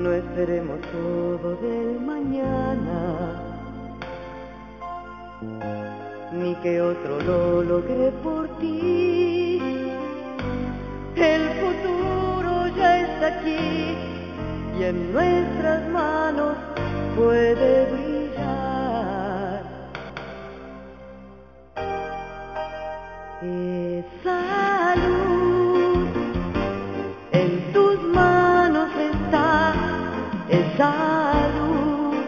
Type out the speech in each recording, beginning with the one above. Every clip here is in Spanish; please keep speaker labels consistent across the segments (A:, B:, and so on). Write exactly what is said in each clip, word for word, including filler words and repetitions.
A: No esperemos todo del mañana, ni que otro lo logre por ti. El futuro ya está aquí y en nuestras manos puede brillar. Esa luz en tus manos está, esa luz.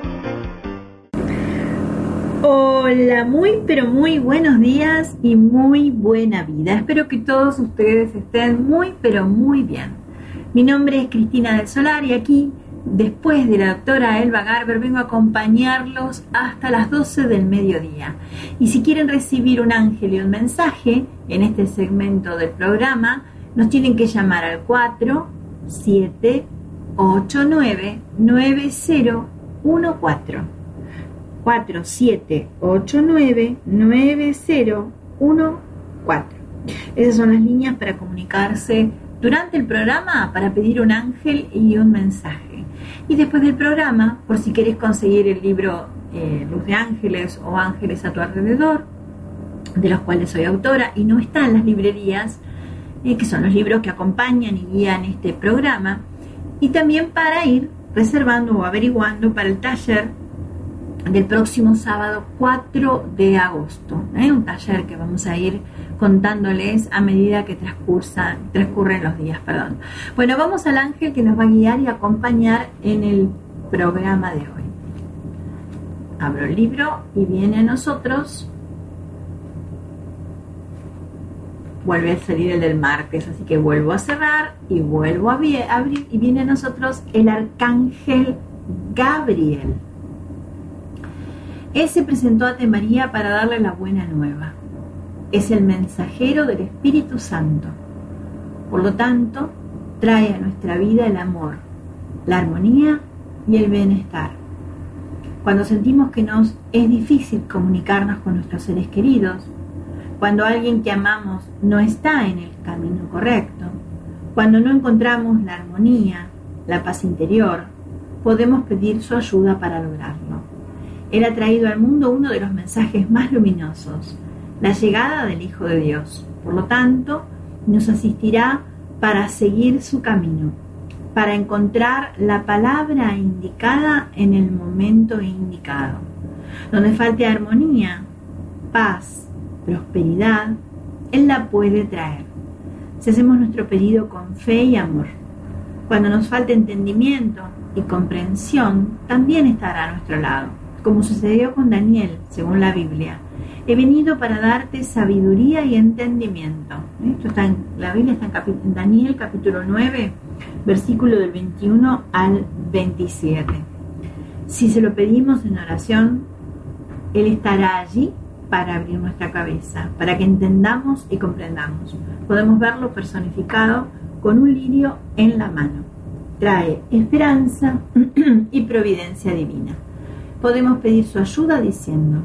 B: Hola, muy pero muy buenos días y muy buena vida. Espero que todos ustedes estén muy pero muy bien. Mi nombre es Cristina del Solar y aquí, después de la doctora Elba Garber, vengo a acompañarlos hasta las doce del mediodía. Y si quieren recibir un ángel y un mensaje en este segmento del programa, nos tienen que llamar al cuatro siete ocho nueve nueve cero uno cuatro. cuatro siete ocho nueve nueve cero uno cuatro. Esas son las líneas para comunicarse durante el programa, para pedir un ángel y un mensaje. Y después del programa, por si querés conseguir el libro eh, Luz de Ángeles o Ángeles a tu alrededor, de los cuales soy autora y no está en las librerías, eh, que son los libros que acompañan y guían este programa, y también para ir reservando o averiguando para el taller del próximo sábado cuatro de agosto, ¿eh? Un taller que vamos a ir contándoles a medida que transcursan, transcurren los días. Perdón. Bueno, vamos al ángel que nos va a guiar y acompañar en el programa de hoy. Abro el libro y viene a nosotros. Vuelve a salir el del martes, así que vuelvo a cerrar y vuelvo a abrir y viene a nosotros el arcángel Gabriel. Él se presentó ante María para darle la buena nueva. Es el mensajero del Espíritu Santo. Por lo tanto, trae a nuestra vida el amor, la armonía y el bienestar. Cuando sentimos que nos es difícil comunicarnos con nuestros seres queridos, cuando alguien que amamos no está en el camino correcto, cuando no encontramos la armonía, la paz interior, podemos pedir su ayuda para lograrlo. Él ha traído al mundo uno de los mensajes más luminosos, la llegada del Hijo de Dios. Por lo tanto, nos asistirá para seguir su camino, para encontrar la palabra indicada en el momento indicado. Donde falte armonía, paz, prosperidad, Él la puede traer. Si hacemos nuestro pedido con fe y amor. Cuando nos falte entendimiento y comprensión, también estará a nuestro lado. Como sucedió con Daniel, según la Biblia. He venido para darte sabiduría y entendimiento. Esto está en, la Biblia está en, capi, en Daniel capítulo nueve, versículo del veintiuno al veintisiete. Si se lo pedimos en oración, Él estará allí para abrir nuestra cabeza, para que entendamos y comprendamos. Podemos verlo personificado con un lirio en la mano. Trae esperanza y providencia divina. Podemos pedir su ayuda diciendo: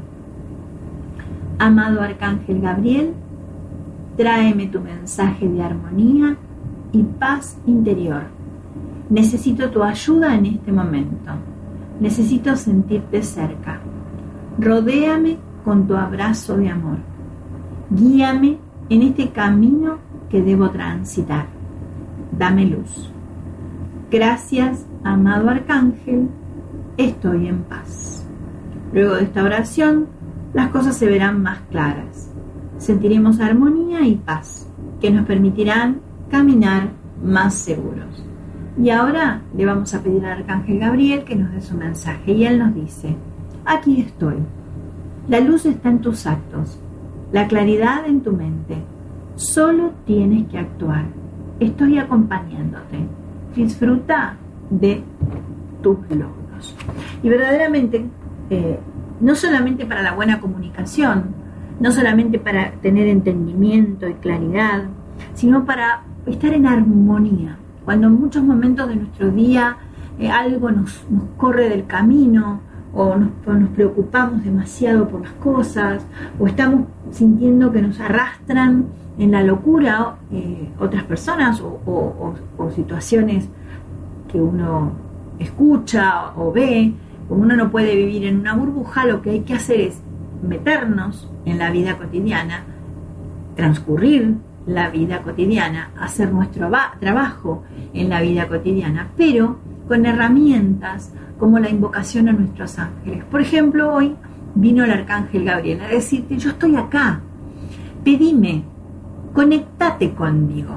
B: amado Arcángel Gabriel, tráeme tu mensaje de armonía y paz interior. Necesito tu ayuda en este momento. Necesito sentirte cerca. Rodéame con tu abrazo de amor. Guíame en este camino que debo transitar. Dame luz. Gracias, amado Arcángel. Estoy en paz. Luego de esta oración, las cosas se verán más claras. Sentiremos armonía y paz, que nos permitirán caminar más seguros. Y ahora le vamos a pedir al Arcángel Gabriel que nos dé su mensaje. Y él nos dice: aquí estoy. La luz está en tus actos, la claridad en tu mente. Solo tienes que actuar. Estoy acompañándote. Disfruta de tus logros. Y verdaderamente, eh, no solamente para la buena comunicación, no solamente para tener entendimiento y claridad, sino para estar en armonía. Cuando en muchos momentos de nuestro día eh, algo nos, nos corre del camino, o nos, o nos preocupamos demasiado por las cosas, o estamos sintiendo que nos arrastran en la locura eh, otras personas o, o, o, o situaciones que uno escucha o ve, como uno no puede vivir en una burbuja, lo que hay que hacer es meternos en la vida cotidiana, transcurrir la vida cotidiana, hacer nuestro trabajo en la vida cotidiana, pero con herramientas como la invocación a nuestros ángeles. Por ejemplo, hoy vino el arcángel Gabriel a decirte: yo estoy acá, pedime, conectate conmigo,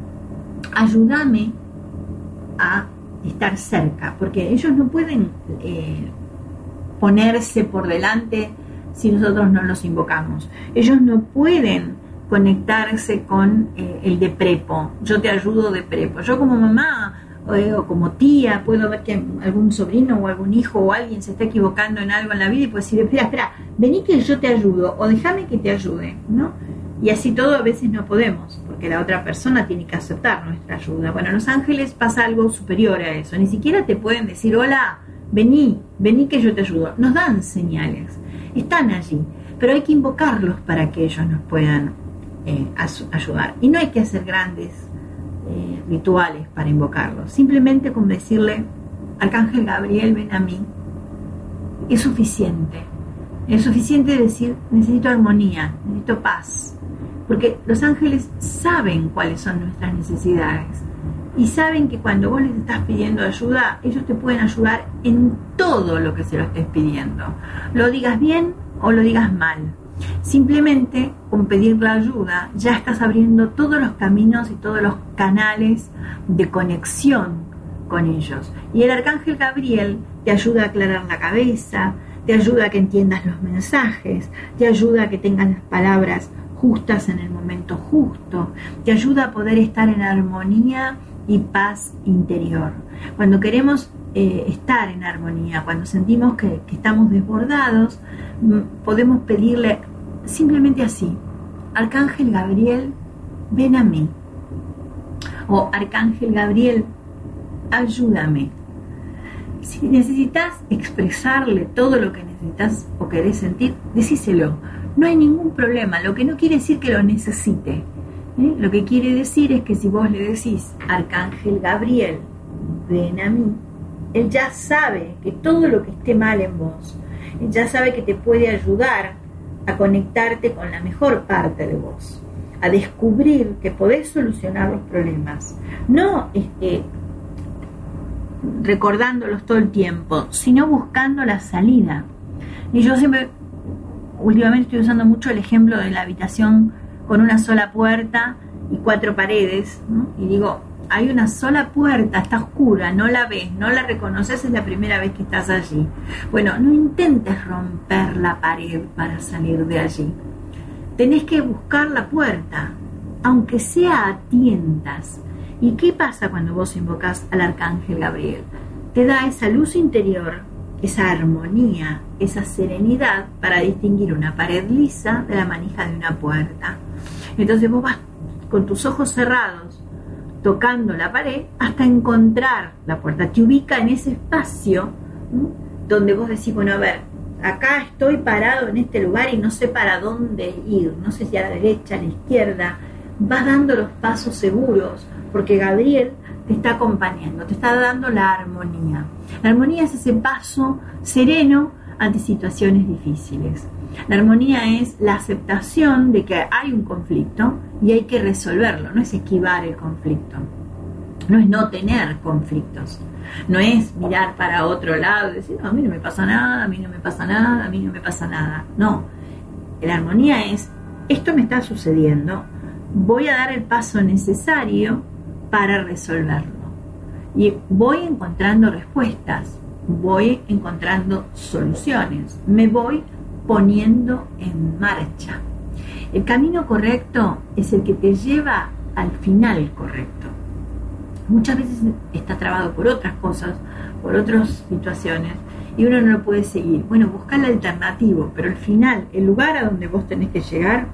B: ayúdame a estar cerca, porque ellos no pueden eh, ponerse por delante si nosotros no los invocamos. Ellos no pueden conectarse con eh, el de prepo. Yo te ayudo de prepo. Yo como mamá eh, o como tía puedo ver que algún sobrino o algún hijo o alguien se está equivocando en algo en la vida y puedo decir: espera, espera, vení que yo te ayudo, o déjame que te ayude, ¿no? Y así todo a veces no podemos, porque la otra persona tiene que aceptar nuestra ayuda. Bueno, los ángeles pasa algo superior a eso. Ni siquiera te pueden decir: hola, vení, vení que yo te ayudo. Nos dan señales, están allí, pero hay que invocarlos para que ellos nos puedan eh, ayudar. Y no hay que hacer grandes eh, rituales para invocarlos. Simplemente con decirle: Arcángel Gabriel, ven a mí, es suficiente. Es suficiente decir: necesito armonía, necesito paz. Porque los ángeles saben cuáles son nuestras necesidades y saben que cuando vos les estás pidiendo ayuda, ellos te pueden ayudar en todo lo que se lo estés pidiendo. Lo digas bien o lo digas mal. Simplemente con pedir la ayuda ya estás abriendo todos los caminos y todos los canales de conexión con ellos. Y el arcángel Gabriel te ayuda a aclarar la cabeza, te ayuda a que entiendas los mensajes, te ayuda a que tengas las palabras justas en el momento justo, te ayuda a poder estar en armonía y paz interior. Cuando queremos eh, estar en armonía, cuando sentimos que, que estamos desbordados, m- podemos pedirle simplemente así: Arcángel Gabriel, ven a mí, o Arcángel Gabriel, ayúdame. Si necesitas expresarle todo lo que necesitas o querés sentir, decíselo. No hay ningún problema. Lo que no quiere decir que lo necesite. ¿eh? Lo que quiere decir es que si vos le decís: Arcángel Gabriel, ven a mí, él ya sabe que todo lo que esté mal en vos, él ya sabe que te puede ayudar a conectarte con la mejor parte de vos, a descubrir que podés solucionar los problemas. No este, recordándolos todo el tiempo, sino buscando la salida. Y yo siempre, últimamente estoy usando mucho el ejemplo de la habitación con una sola puerta y cuatro paredes, ¿no? Y digo, hay una sola puerta, está oscura, no la ves, no la reconoces, es la primera vez que estás allí. Bueno, no intentes romper la pared para salir de allí. Tenés que buscar la puerta, aunque sea a tientas. ¿Y qué pasa cuando vos invocás al arcángel Gabriel? Te da esa luz interior, esa armonía, esa serenidad para distinguir una pared lisa de la manija de una puerta. Entonces vos vas con tus ojos cerrados tocando la pared hasta encontrar la puerta. Te ubica en ese espacio, ¿sí?, donde vos decís: bueno, a ver, acá estoy parado en este lugar y no sé para dónde ir, no sé si a la derecha, a la izquierda. Vas dando los pasos seguros porque Gabriel te está acompañando, te está dando la armonía. La armonía es ese paso sereno ante situaciones difíciles. La armonía es la aceptación de que hay un conflicto y hay que resolverlo, no es esquivar el conflicto, no es no tener conflictos, no es mirar para otro lado y decir: no, a mí no me pasa nada, a mí no me pasa nada, a mí no me pasa nada. No, la armonía es: esto me está sucediendo, voy a dar el paso necesario para resolverlo y voy encontrando respuestas, voy encontrando soluciones, me voy poniendo en marcha. El camino correcto es el que te lleva al final correcto. Muchas veces está trabado por otras cosas, por otras situaciones, y uno no lo puede seguir. Bueno, buscar el alternativo, pero el final, el lugar a donde vos tenés que llegar,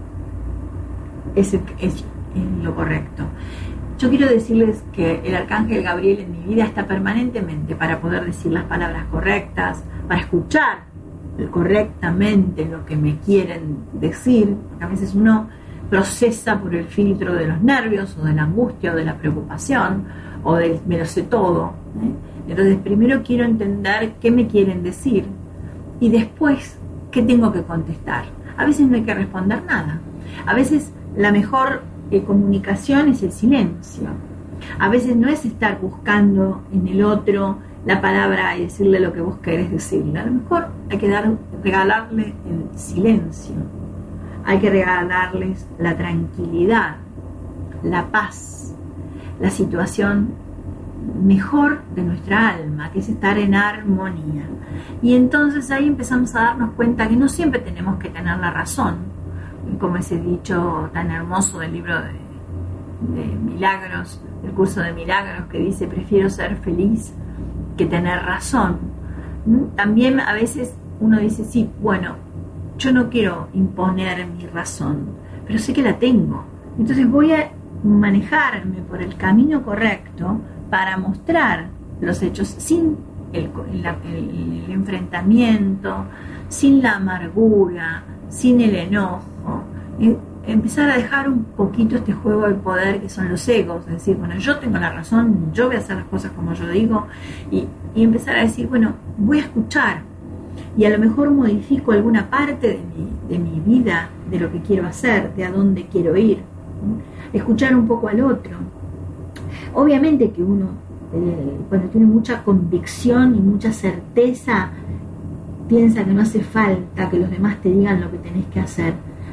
B: es, el, es, es lo correcto. Yo quiero decirles que el arcángel Gabriel en mi vida está permanentemente para poder decir las palabras correctas, para escuchar correctamente lo que me quieren decir, porque a veces uno procesa por el filtro de los nervios, o de la angustia, o de la preocupación, o del me lo sé todo. ¿eh? Entonces primero quiero entender qué me quieren decir, y después qué tengo que contestar. A veces no hay que responder nada. A veces la mejor eh, comunicación es el silencio. A veces no es estar buscando en el otro la palabra y decirle lo que vos querés decirle. A lo mejor hay que dar, regalarle el silencio. Hay que regalarles la tranquilidad, la paz, la situación mejor de nuestra alma, que es estar en armonía. Y entonces ahí empezamos a darnos cuenta que no siempre tenemos que tener la razón, como ese dicho tan hermoso del libro de, de Milagros, el curso de Milagros, que dice: prefiero ser feliz que tener razón. También a veces uno dice: sí, bueno, yo no quiero imponer mi razón, pero sé que la tengo, entonces voy a manejarme por el camino correcto para mostrar los hechos sin el, el, el, el enfrentamiento, sin la amargura, sin el enojo. Eh, empezar a dejar un poquito este juego de poder que son los egos, es decir, bueno, yo tengo la razón, yo voy a hacer las cosas como yo digo, y, y empezar a decir, bueno, voy a escuchar, y a lo mejor modifico alguna parte de mi, de mi vida, de lo que quiero hacer, de a dónde quiero ir. Escuchar un poco al otro. Obviamente que uno, eh, cuando tiene mucha convicción y mucha certeza, piensa que no hace falta que los demás te digan lo que tenés que hacer.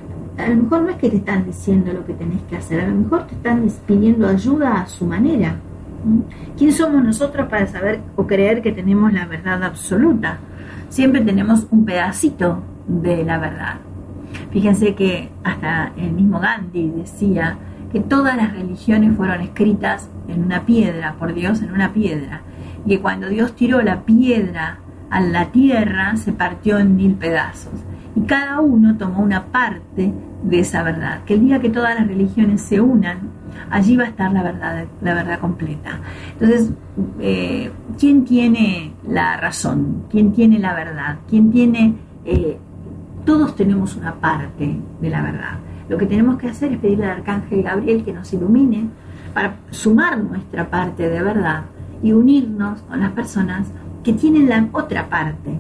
B: A lo mejor no es que te están diciendo lo que tenés que hacer, a lo mejor te están pidiendo ayuda a su manera. ¿Quién somos nosotros para saber o creer que tenemos la verdad absoluta? Siempre tenemos un pedacito de la verdad. Fíjense que hasta el mismo Gandhi decía que todas las religiones fueron escritas en una piedra, por Dios en una piedra, y que cuando Dios tiró la piedra a la tierra se partió en mil pedazos, y cada uno tomó una parte de esa verdad, que el día que todas las religiones se unan, allí va a estar la verdad, la verdad completa. Entonces, eh, ¿quién tiene la razón? ¿Quién tiene la verdad? ¿Quién tiene...? Eh, todos tenemos una parte de la verdad. Lo que tenemos que hacer es pedirle al Arcángel Gabriel que nos ilumine para sumar nuestra parte de verdad y unirnos con las personas que tienen la otra parte,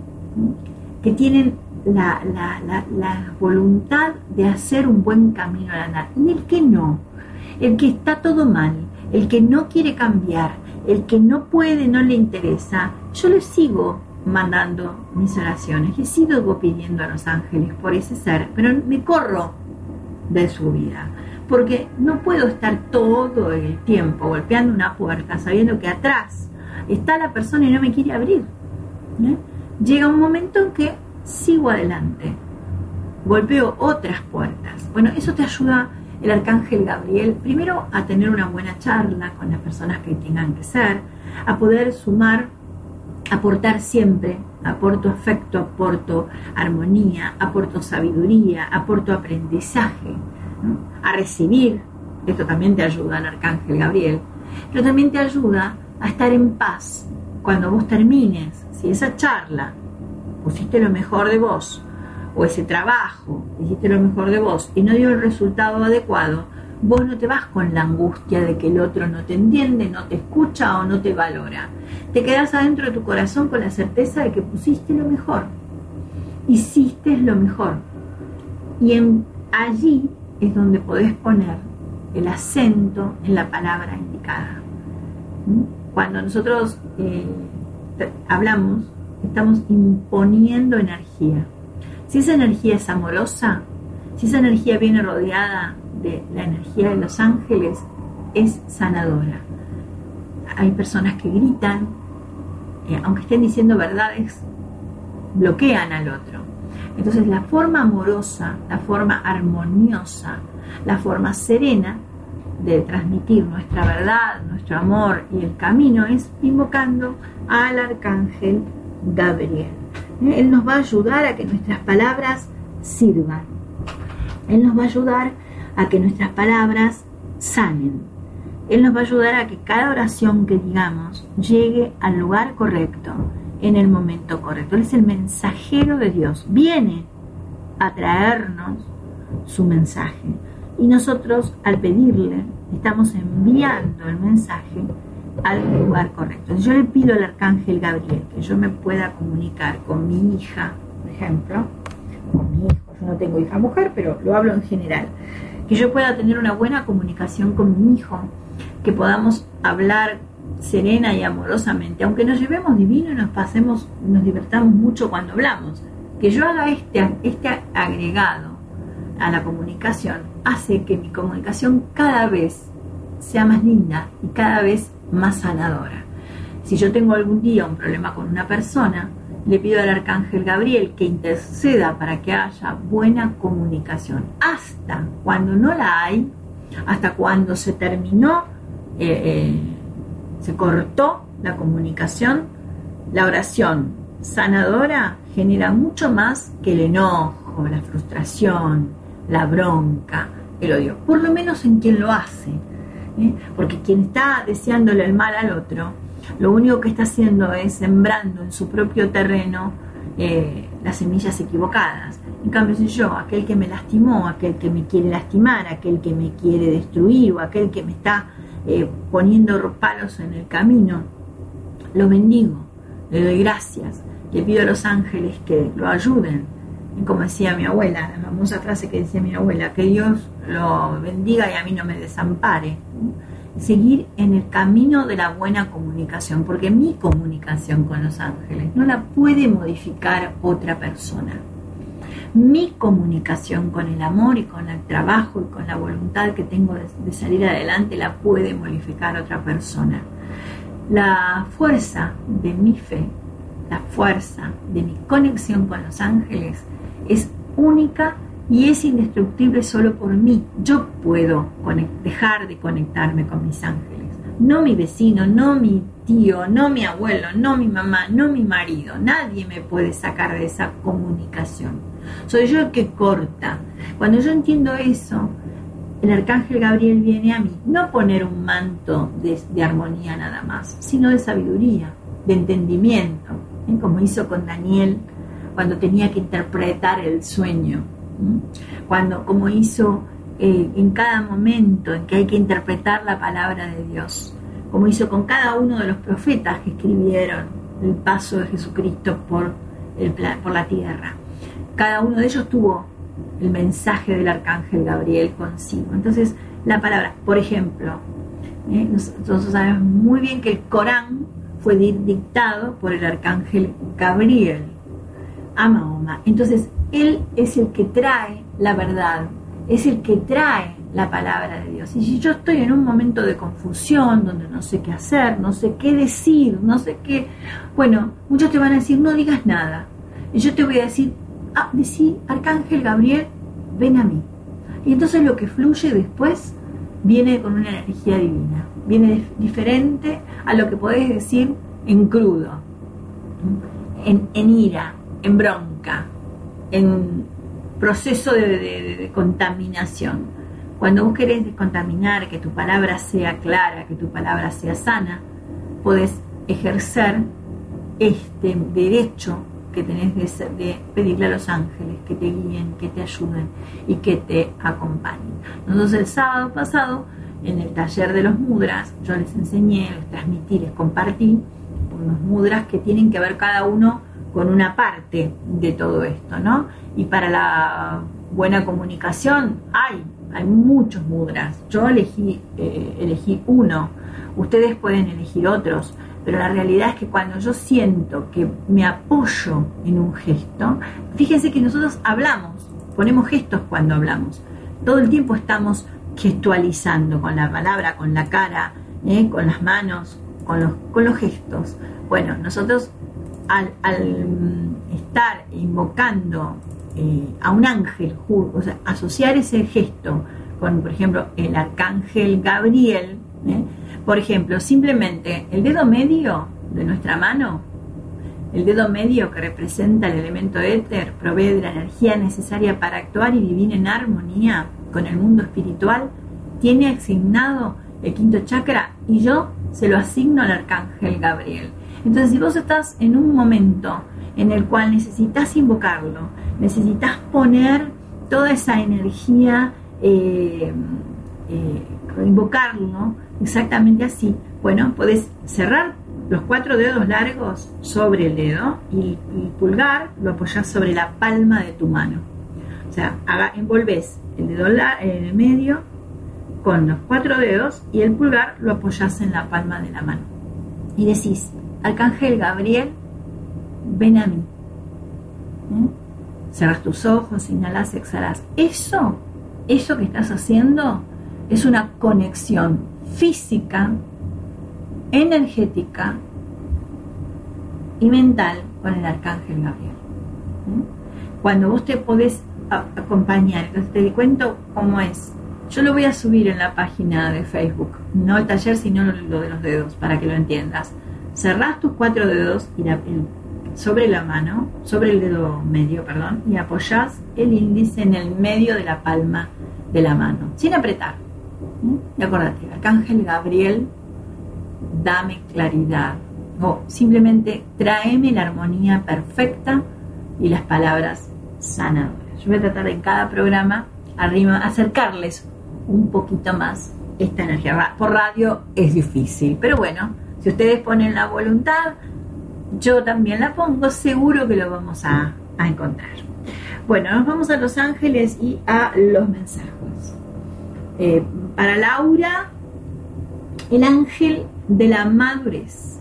B: que tienen la, la, la, la voluntad de hacer un buen camino al andar. Y el que no, el que está todo mal, el que no quiere cambiar, el que no puede, no le interesa, yo le sigo mandando mis oraciones, le sigo pidiendo a los ángeles por ese ser, pero me corro de su vida, porque no puedo estar todo el tiempo golpeando una puerta sabiendo que atrás está la persona y no me quiere abrir. ¿eh? Llega un momento en que sigo adelante, golpeo otras puertas. Bueno, eso te ayuda el Arcángel Gabriel, primero a tener una buena charla con las personas que tengan que ser, a poder sumar, aportar siempre, aporto afecto, aporto armonía, aporto sabiduría, aporto aprendizaje, ¿no? A recibir, esto también te ayuda el Arcángel Gabriel, pero también te ayuda a estar en paz cuando vos termines, si esa charla pusiste lo mejor de vos, o ese trabajo, hiciste lo mejor de vos y no dio el resultado adecuado, vos no te vas con la angustia de que el otro no te entiende, no te escucha o no te valora. Te quedás adentro de tu corazón con la certeza de que pusiste lo mejor, hiciste lo mejor. Y en, allí es donde podés poner el acento en la palabra indicada. Cuando nosotros eh, hablamos, estamos imponiendo energía. Si esa energía es amorosa, si esa energía viene rodeada de la energía de los ángeles, es sanadora. Hay personas que gritan, eh, aunque estén diciendo verdades, bloquean al otro. Entonces la forma amorosa, la forma armoniosa, la forma serena de transmitir nuestra verdad, nuestro amor y el camino es invocando al Arcángel Gabriel. Él nos va a ayudar a que nuestras palabras sirvan. Él nos va a ayudar a que nuestras palabras sanen. Él nos va a ayudar a que cada oración que digamos llegue al lugar correcto, en el momento correcto. Él es el mensajero de Dios. Viene a traernos su mensaje. Y nosotros, al pedirle, estamos enviando el mensaje al lugar correcto. Yo le pido al arcángel Gabriel que yo me pueda comunicar con mi hija, por ejemplo, con mi hijo. Yo no tengo hija mujer, pero lo hablo en general. Que yo pueda tener una buena comunicación con mi hijo, que podamos hablar serena y amorosamente, aunque nos llevemos divino y nos pasemos, nos divertamos mucho cuando hablamos. Que yo haga este, este agregado a la comunicación hace que mi comunicación cada vez sea más linda y cada vez más sanadora. Si yo tengo algún día un problema con una persona, le pido al arcángel Gabriel que interceda para que haya buena comunicación. Hasta cuando no la hay, hasta cuando se terminó, eh, eh, se cortó la comunicación, la oración sanadora genera mucho más que el enojo, la frustración, la bronca, el odio. Por lo menos en quien lo hace. ¿eh? Porque quien está deseándole el mal al otro, lo único que está haciendo es sembrando en su propio terreno eh, las semillas equivocadas. En cambio, si yo, aquel que me lastimó, aquel que me quiere lastimar, aquel que me quiere destruir o aquel que me está eh, poniendo palos en el camino, lo bendigo, le doy gracias, le pido a los ángeles que lo ayuden. Y como decía mi abuela, la famosa frase que decía mi abuela, que Dios lo bendiga y a mí no me desampare. Seguir en el camino de la buena comunicación, porque mi comunicación con los ángeles no la puede modificar otra persona. Mi comunicación con el amor y con el trabajo y con la voluntad que tengo de, de salir adelante la puede modificar otra persona. La fuerza de mi fe, la fuerza de mi conexión con los ángeles es única y es indestructible solo por mí. Yo puedo dejar de conectarme con mis ángeles. No mi vecino, no mi tío, no mi abuelo, no mi mamá, no mi marido. Nadie me puede sacar de esa comunicación. Soy yo el que corta. Cuando yo entiendo eso, el arcángel Gabriel viene a mí, no poner un manto de, de armonía nada más, sino de sabiduría, de entendimiento, ¿eh? Como hizo con Daniel cuando tenía que interpretar el sueño. Cuando, como hizo eh, en cada momento en que hay que interpretar la palabra de Dios, como hizo con cada uno de los profetas que escribieron el paso de Jesucristo por, el, por la tierra. Cada uno de ellos tuvo el mensaje del arcángel Gabriel consigo. Entonces, la palabra, por ejemplo, eh, nosotros sabemos muy bien que el Corán fue dictado por el arcángel Gabriel a Mahoma. Entonces, él es el que trae la verdad, es el que trae la palabra de Dios. Y si yo estoy en un momento de confusión, donde no sé qué hacer, no sé qué decir, no sé qué... Bueno, muchos te van a decir, no digas nada. Y yo te voy a decir, ah, decí, arcángel Gabriel, ven a mí. Y entonces lo que fluye después viene con una energía divina. Viene diferente a lo que podés decir en crudo, en, en ira, en bronca, en proceso de, de, de contaminación. Cuando vos querés descontaminar, que tu palabra sea clara, que tu palabra sea sana, podés ejercer este derecho que tenés de, ser, de pedirle a los ángeles que te guíen, que te ayuden y que te acompañen. Nosotros el sábado pasado, en el taller de los mudras, yo les enseñé, les transmití, les compartí unos mudras que tienen que ver cada uno con una parte de todo esto, ¿no? Y para la buena comunicación hay, hay muchos mudras. Yo elegí, eh, elegí uno, ustedes pueden elegir otros, pero la realidad es que cuando yo siento que me apoyo en un gesto, fíjense que nosotros hablamos, ponemos gestos cuando hablamos, todo el tiempo estamos gestualizando con la palabra, con la cara, ¿eh? Con las manos, con los, con los gestos. Bueno, nosotros al, al estar invocando eh, a un ángel, o sea, asociar ese gesto con, por ejemplo, el arcángel Gabriel, ¿eh? Por ejemplo, simplemente el dedo medio de nuestra mano, el dedo medio que representa el elemento éter, provee de la energía necesaria para actuar y vivir en armonía con el mundo espiritual, tiene asignado el quinto chakra y yo se lo asigno al arcángel Gabriel. Entonces, si vos estás en un momento en el cual necesitas invocarlo, necesitas poner toda esa energía eh, eh, invocarlo exactamente así, bueno, podés cerrar los cuatro dedos largos sobre el dedo y el pulgar lo apoyás sobre la palma de tu mano. O sea, haga, envolvés el dedo en el medio con los cuatro dedos y el pulgar lo apoyás en la palma de la mano. Y decís, Arcángel Gabriel, ven a mí. ¿Eh? Cerrás tus ojos, inhalás, exhalás. Eso, eso que estás haciendo es una conexión física, energética y mental con el Arcángel Gabriel. ¿Eh? Cuando vos te podés a- acompañar, entonces te cuento cómo es. Yo lo voy a subir en la página de Facebook, no el taller, sino lo, lo de los dedos, para que lo entiendas. Cerrás tus cuatro dedos y la, el, sobre la mano, sobre el dedo medio, perdón, y apoyás el índice en el medio de la palma de la mano, sin apretar. ¿Mm? Y acordate, Arcángel Gabriel, dame claridad, o simplemente tráeme la armonía perfecta y las palabras sanadoras. Yo voy a tratar de en cada programa arriba acercarles un poquito más esta energía. Por radio es difícil, pero bueno, si ustedes ponen la voluntad, yo también la pongo, seguro que lo vamos a, a encontrar. Bueno, nos vamos a Los Ángeles y a los mensajes. Eh, para Laura, el ángel de la madurez.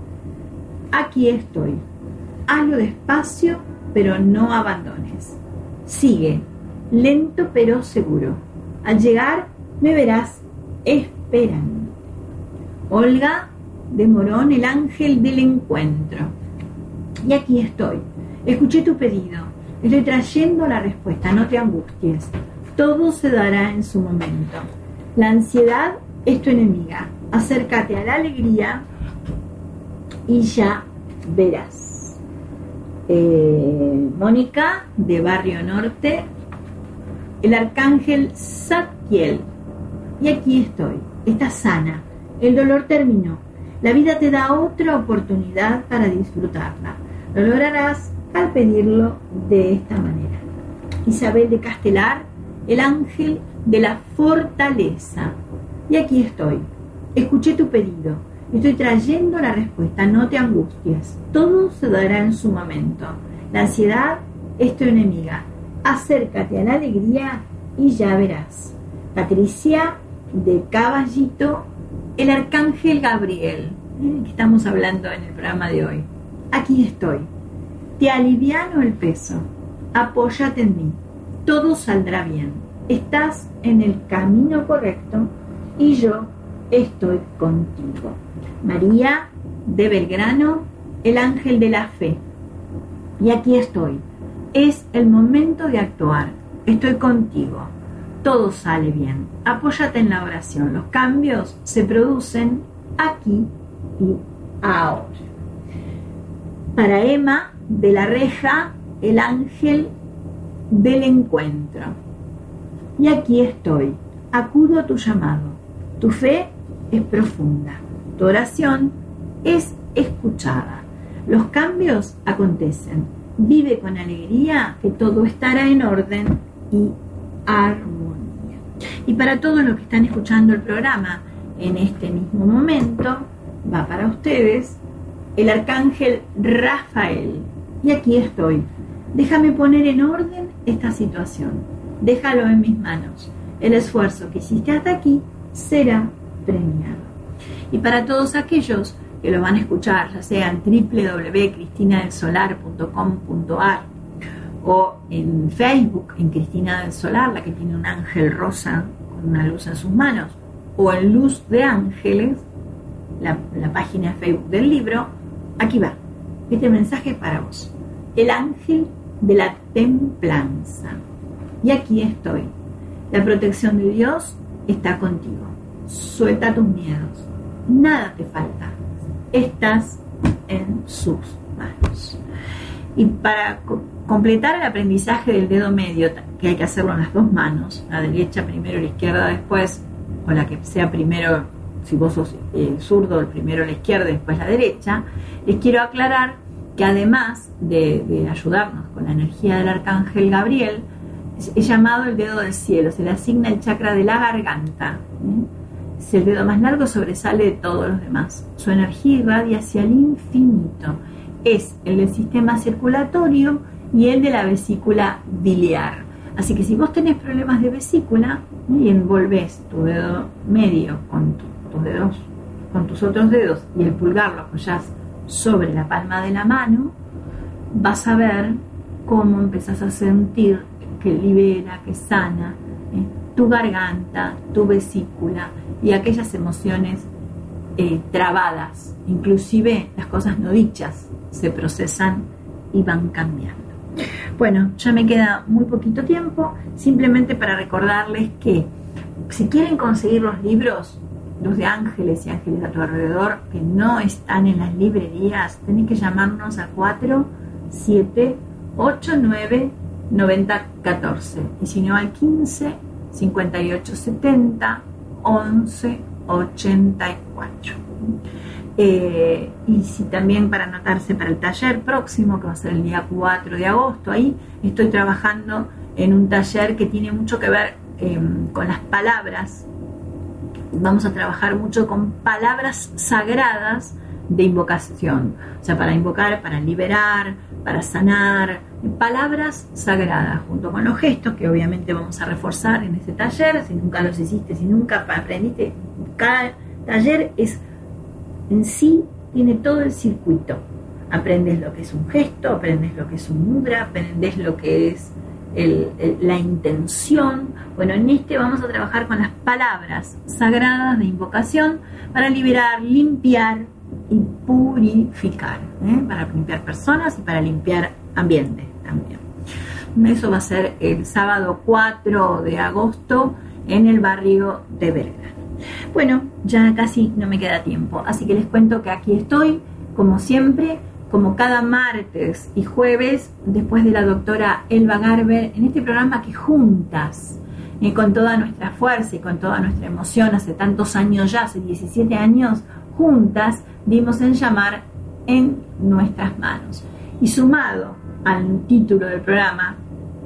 B: Aquí estoy. Hazlo despacio, pero no abandones. Sigue, lento pero seguro. Al llegar me verás esperando. Olga de Morón, el ángel del encuentro. Y aquí estoy. Escuché tu pedido. Estoy trayendo la respuesta. No te angusties. Todo se dará en su momento. La ansiedad es tu enemiga. Acércate a la alegría y ya verás. Eh, Mónica de Barrio Norte, el arcángel Zadkiel. Y aquí estoy. Estás sana. El dolor terminó. La vida te da otra oportunidad para disfrutarla. Lo lograrás al pedirlo de esta manera. Isabel de Castelar, el ángel de la fortaleza. Y aquí estoy. Escuché tu pedido. Estoy trayendo la respuesta. No te angusties. Todo se dará en su momento. La ansiedad es tu enemiga. Acércate a la alegría y ya verás. Patricia de Caballito, el arcángel Gabriel, que estamos hablando en el programa de hoy. Aquí estoy. Te aliviano el peso. Apóyate en mí. Todo saldrá bien. Estás en el camino correcto y yo estoy contigo. María de Belgrano, el ángel de la fe. Y aquí estoy. Es el momento de actuar. Estoy contigo. Todo sale bien. Apóyate en la oración. Los cambios se producen aquí y ahora. Para Emma de la Reja, el ángel del encuentro. Y aquí estoy. Acudo a tu llamado. Tu fe es profunda. Tu oración es escuchada. Los cambios acontecen. Vive con alegría que todo estará en orden y armonía. Y para todos los que están escuchando el programa en este mismo momento, va para ustedes el arcángel Rafael. Y aquí estoy. Déjame poner en orden esta situación. Déjalo en mis manos. El esfuerzo que hiciste hasta aquí será premiado. Y para todos aquellos que lo van a escuchar, ya sea en doble u doble u doble u punto cristina del solar punto com punto a r o en Facebook, en Cristina del Solar, la que tiene un ángel rosa con una luz en sus manos, o en Luz de Ángeles, la, la página de Facebook del libro, aquí va. Este mensaje es para vos. El ángel de la templanza. Y aquí estoy. La protección de Dios está contigo. Suelta tus miedos. Nada te falta. Estás en sus manos. Y para co- completar el aprendizaje del dedo medio, que hay que hacerlo en las dos manos, la derecha primero y la izquierda después, o la que sea primero, si vos sos eh, zurdo, el primero la izquierda y después la derecha, les quiero aclarar que además de, de ayudarnos con la energía del arcángel Gabriel, es, es llamado el dedo del cielo, se le asigna el chakra de la garganta. ¿eh? Si el dedo más largo sobresale de todos los demás. Su energía irradia hacia el infinito. Es el del sistema circulatorio y el de la vesícula biliar. Así que si vos tenés problemas de vesícula y envolvés tu dedo medio con tu, tus dedos, con tus otros dedos y el pulgar lo apoyás sobre la palma de la mano, vas a ver cómo empezás a sentir que libera, que sana ¿eh? tu garganta, tu vesícula y aquellas emociones eh, trabadas, inclusive las cosas no dichas, se procesan y van cambiando. Bueno, ya me queda muy poquito tiempo, simplemente para recordarles que si quieren conseguir los libros, los de Ángeles y Ángeles a tu alrededor, que no están en las librerías, tenés que llamarnos a cuatro siete ocho nueve nueve cero uno cuatro y si no al quince cincuenta y ocho setenta once ochenta y cuatro. Eh, y si también para anotarse para el taller próximo, que va a ser el día cuatro de agosto, ahí estoy trabajando en un taller que tiene mucho que ver eh, con las palabras. Vamos a trabajar mucho con palabras sagradas de invocación, o sea, para invocar, para liberar, para sanar, palabras sagradas, junto con los gestos que obviamente vamos a reforzar en este taller. Si nunca los hiciste, si nunca aprendiste, cada taller es en sí, tiene todo el circuito. Aprendes lo que es un gesto, aprendes lo que es un mudra, aprendes lo que es el, el, la intención. Bueno, en este vamos a trabajar con las palabras sagradas de invocación para liberar, limpiar y purificar, ¿eh? Para limpiar personas y para limpiar ambiente también. Eso va a ser el sábado cuatro de agosto en el barrio de Belgrano. Bueno, ya casi no me queda tiempo, así que les cuento que aquí estoy, como siempre, como cada martes y jueves, después de la doctora Elba Garber, en este programa que juntas, eh, con toda nuestra fuerza y con toda nuestra emoción, hace tantos años ya, hace diecisiete años, juntas, dimos en llamar En Nuestras Manos. Y sumado al título del programa,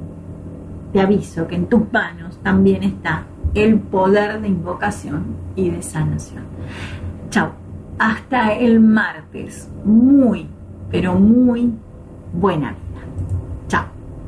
B: te aviso que en tus manos también está el poder de invocación y de sanación. Chao, hasta el martes. Muy, pero muy buena vida. Chao.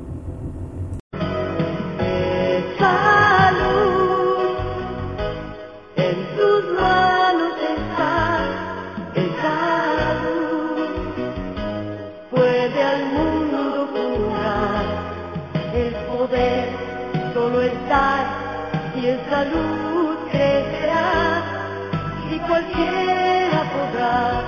A: Salud, en tus manos está el salud. Puede al mundo curar, el poder solo está. Y en salud crecerá, y cualquiera podrá